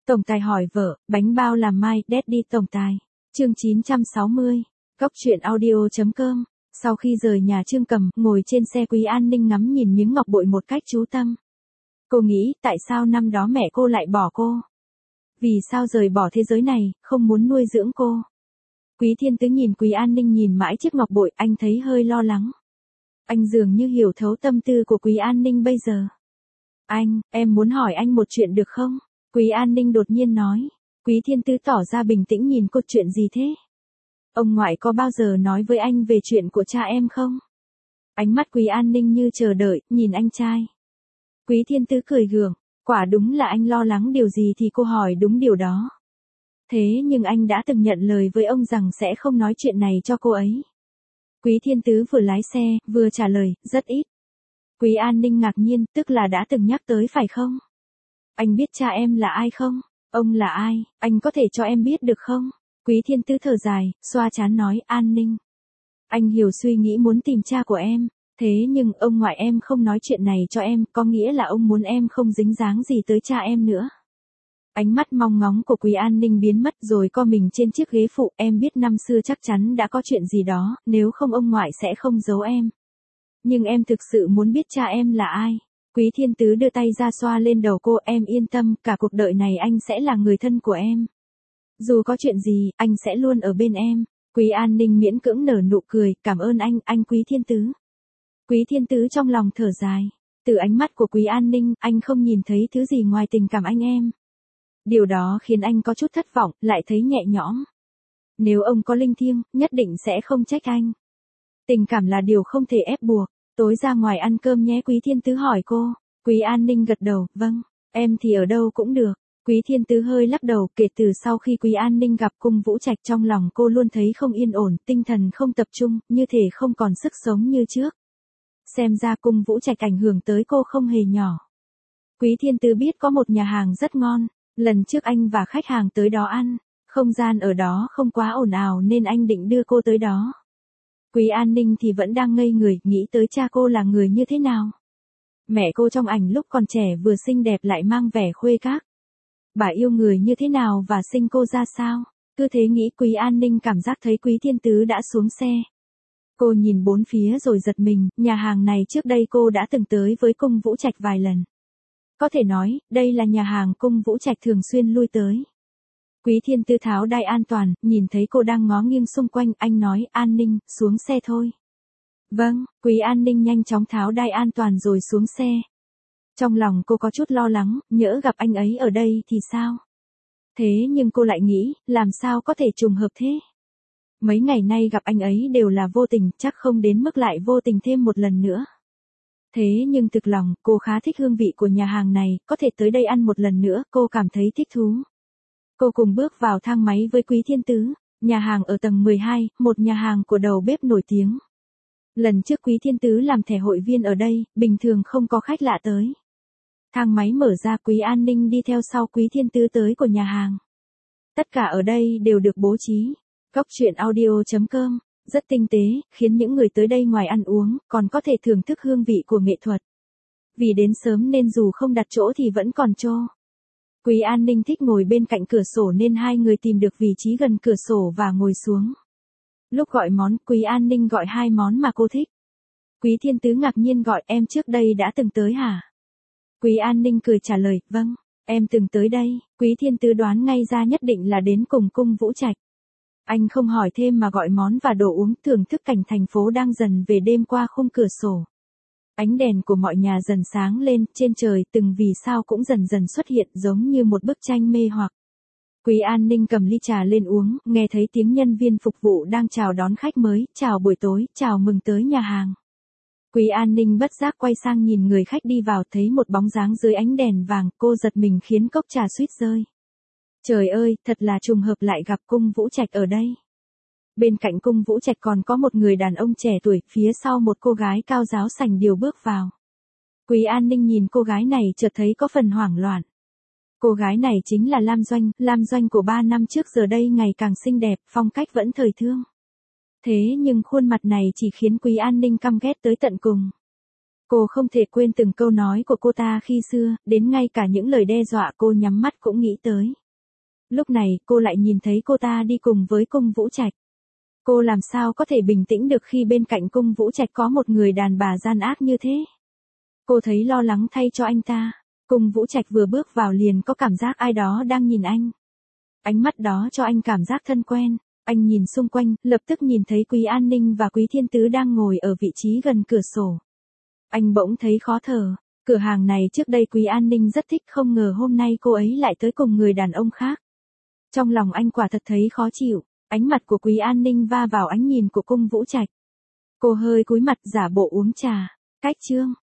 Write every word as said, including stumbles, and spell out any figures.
Tổng tài hỏi vợ, bánh bao làm mai, Daddy tổng tài. Chương chín trăm sáu mươi. Góc truyện audio chấm com. Sau khi rời nhà Trương Cầm, ngồi trên xe Quý An Ninh ngắm nhìn miếng ngọc bội một cách chú tâm. Cô nghĩ, tại sao năm đó mẹ cô lại bỏ cô? Vì sao rời bỏ thế giới này, không muốn nuôi dưỡng cô? Quý Thiên Tứ nhìn Quý An Ninh nhìn mãi chiếc ngọc bội, anh thấy hơi lo lắng. Anh dường như hiểu thấu tâm tư của Quý An Ninh bây giờ. Anh, em muốn hỏi anh một chuyện được không? Quý An Ninh đột nhiên nói. Quý Thiên Tứ tỏ ra bình tĩnh nhìn cô, chuyện gì thế? Ông ngoại có bao giờ nói với anh về chuyện của cha em không? Ánh mắt Quý An Ninh như chờ đợi, nhìn anh trai. Quý Thiên Tứ cười gượng, quả đúng là anh lo lắng điều gì thì cô hỏi đúng điều đó. Thế nhưng anh đã từng nhận lời với ông rằng sẽ không nói chuyện này cho cô ấy. Quý Thiên Tứ vừa lái xe, vừa trả lời, rất ít. Quý An Ninh ngạc nhiên, tức là đã từng nhắc tới phải không? Anh biết cha em là ai không? Ông là ai? Anh có thể cho em biết được không? Quý Thiên Tứ thở dài, xoa trán nói, An Ninh. Anh hiểu suy nghĩ muốn tìm cha của em. Thế nhưng ông ngoại em không nói chuyện này cho em, có nghĩa là ông muốn em không dính dáng gì tới cha em nữa. Ánh mắt mong ngóng của Quý An Ninh biến mất rồi co mình trên chiếc ghế phụ, em biết năm xưa chắc chắn đã có chuyện gì đó, nếu không ông ngoại sẽ không giấu em. Nhưng em thực sự muốn biết cha em là ai. Quý Thiên Tứ đưa tay ra xoa lên đầu cô, em yên tâm, cả cuộc đời này anh sẽ là người thân của em. Dù có chuyện gì, anh sẽ luôn ở bên em. Quý An Ninh miễn cưỡng nở nụ cười, cảm ơn anh, anh Quý Thiên Tứ. Quý Thiên Tứ trong lòng thở dài. Từ ánh mắt của Quý An Ninh, anh không nhìn thấy thứ gì ngoài tình cảm anh em. Điều đó khiến anh có chút thất vọng, lại thấy nhẹ nhõm. Nếu ông có linh thiêng, nhất định sẽ không trách anh. Tình cảm là điều không thể ép buộc. Tối ra ngoài ăn cơm nhé, Quý Thiên Tứ hỏi cô. Quý An Ninh gật đầu, vâng, em thì ở đâu cũng được. Quý Thiên Tứ hơi lắc đầu, kể từ sau khi Quý An Ninh gặp Cung Vũ Trạch trong lòng cô luôn thấy không yên ổn, tinh thần không tập trung, như thể không còn sức sống như trước. Xem ra Cung Vũ Trạch ảnh hưởng tới cô không hề nhỏ. Quý Thiên Tứ biết có một nhà hàng rất ngon, lần trước anh và khách hàng tới đó ăn, không gian ở đó không quá ồn ào nên anh định đưa cô tới đó. Quý An Ninh thì vẫn đang ngây người, nghĩ tới cha cô là người như thế nào. Mẹ cô trong ảnh lúc còn trẻ vừa xinh đẹp lại mang vẻ khuê các. Bà yêu người như thế nào và sinh cô ra sao? Cứ thế nghĩ Quý An Ninh cảm giác thấy Quý Thiên Tứ đã xuống xe. Cô nhìn bốn phía rồi giật mình, nhà hàng này trước đây cô đã từng tới với Cung Vũ Trạch vài lần. Có thể nói, đây là nhà hàng Cung Vũ Trạch thường xuyên lui tới. Quý Thiên Tứ tháo đai an toàn, nhìn thấy cô đang ngó nghiêng xung quanh, anh nói, An Ninh, xuống xe thôi. Vâng, Quý An Ninh nhanh chóng tháo đai an toàn rồi xuống xe. Trong lòng cô có chút lo lắng, nhỡ gặp anh ấy ở đây thì sao? Thế nhưng cô lại nghĩ, làm sao có thể trùng hợp thế? Mấy ngày nay gặp anh ấy đều là vô tình, chắc không đến mức lại vô tình thêm một lần nữa. Thế nhưng thực lòng, cô khá thích hương vị của nhà hàng này, có thể tới đây ăn một lần nữa, cô cảm thấy thích thú. Cô cùng bước vào thang máy với Quý Thiên Tứ, nhà hàng ở tầng mười hai, một nhà hàng của đầu bếp nổi tiếng. Lần trước Quý Thiên Tứ làm thẻ hội viên ở đây, bình thường không có khách lạ tới. Thang máy mở ra, Quý An Ninh đi theo sau Quý Thiên Tứ tới của nhà hàng. Tất cả ở đây đều được bố trí. Góc truyện audio chấm com, rất tinh tế, khiến những người tới đây ngoài ăn uống, còn có thể thưởng thức hương vị của nghệ thuật. Vì đến sớm nên dù không đặt chỗ thì vẫn còn chỗ. Quý An Ninh thích ngồi bên cạnh cửa sổ nên hai người tìm được vị trí gần cửa sổ và ngồi xuống. Lúc gọi món, Quý An Ninh gọi hai món mà cô thích. Quý Thiên Tứ ngạc nhiên gọi, em trước đây đã từng tới hả? Quý An Ninh cười trả lời, vâng, em từng tới đây. Quý Thiên Tứ đoán ngay ra nhất định là đến cùng Cung Vũ Trạch. Anh không hỏi thêm mà gọi món và đồ uống, thưởng thức cảnh thành phố đang dần về đêm qua khung cửa sổ. Ánh đèn của mọi nhà dần sáng lên, trên trời từng vì sao cũng dần dần xuất hiện giống như một bức tranh mê hoặc. Quý An Ninh cầm ly trà lên uống, nghe thấy tiếng nhân viên phục vụ đang chào đón khách mới, chào buổi tối, chào mừng tới nhà hàng. Quý An Ninh bất giác quay sang nhìn người khách đi vào, thấy một bóng dáng dưới ánh đèn vàng, cô giật mình khiến cốc trà suýt rơi. Trời ơi, thật là trùng hợp lại gặp Cung Vũ Trạch ở đây. Bên cạnh Cung Vũ Trạch còn có một người đàn ông trẻ tuổi, phía sau một cô gái cao ráo sành điệu bước vào. Quý An Ninh nhìn cô gái này chợt thấy có phần hoảng loạn. Cô gái này chính là Lam Doanh, Lam Doanh của ba năm trước giờ đây ngày càng xinh đẹp, phong cách vẫn thời thương. Thế nhưng khuôn mặt này chỉ khiến Quý An Ninh căm ghét tới tận cùng. Cô không thể quên từng câu nói của cô ta khi xưa, đến ngay cả những lời đe dọa cô nhắm mắt cũng nghĩ tới. Lúc này, cô lại nhìn thấy cô ta đi cùng với Cung Vũ Trạch. Cô làm sao có thể bình tĩnh được khi bên cạnh Cung Vũ Trạch có một người đàn bà gian ác như thế. Cô thấy lo lắng thay cho anh ta. Cung Vũ Trạch vừa bước vào liền có cảm giác ai đó đang nhìn anh. Ánh mắt đó cho anh cảm giác thân quen. Anh nhìn xung quanh, lập tức nhìn thấy Quý An Ninh và Quý Thiên Tứ đang ngồi ở vị trí gần cửa sổ. Anh bỗng thấy khó thở. Cửa hàng này trước đây Quý An Ninh rất thích, không ngờ hôm nay cô ấy lại tới cùng người đàn ông khác. Trong lòng anh quả thật thấy khó chịu. Ánh mặt của Quý An Ninh va vào ánh nhìn của Cung Vũ Trạch. Cô hơi cúi mặt giả bộ uống trà. Cách chương.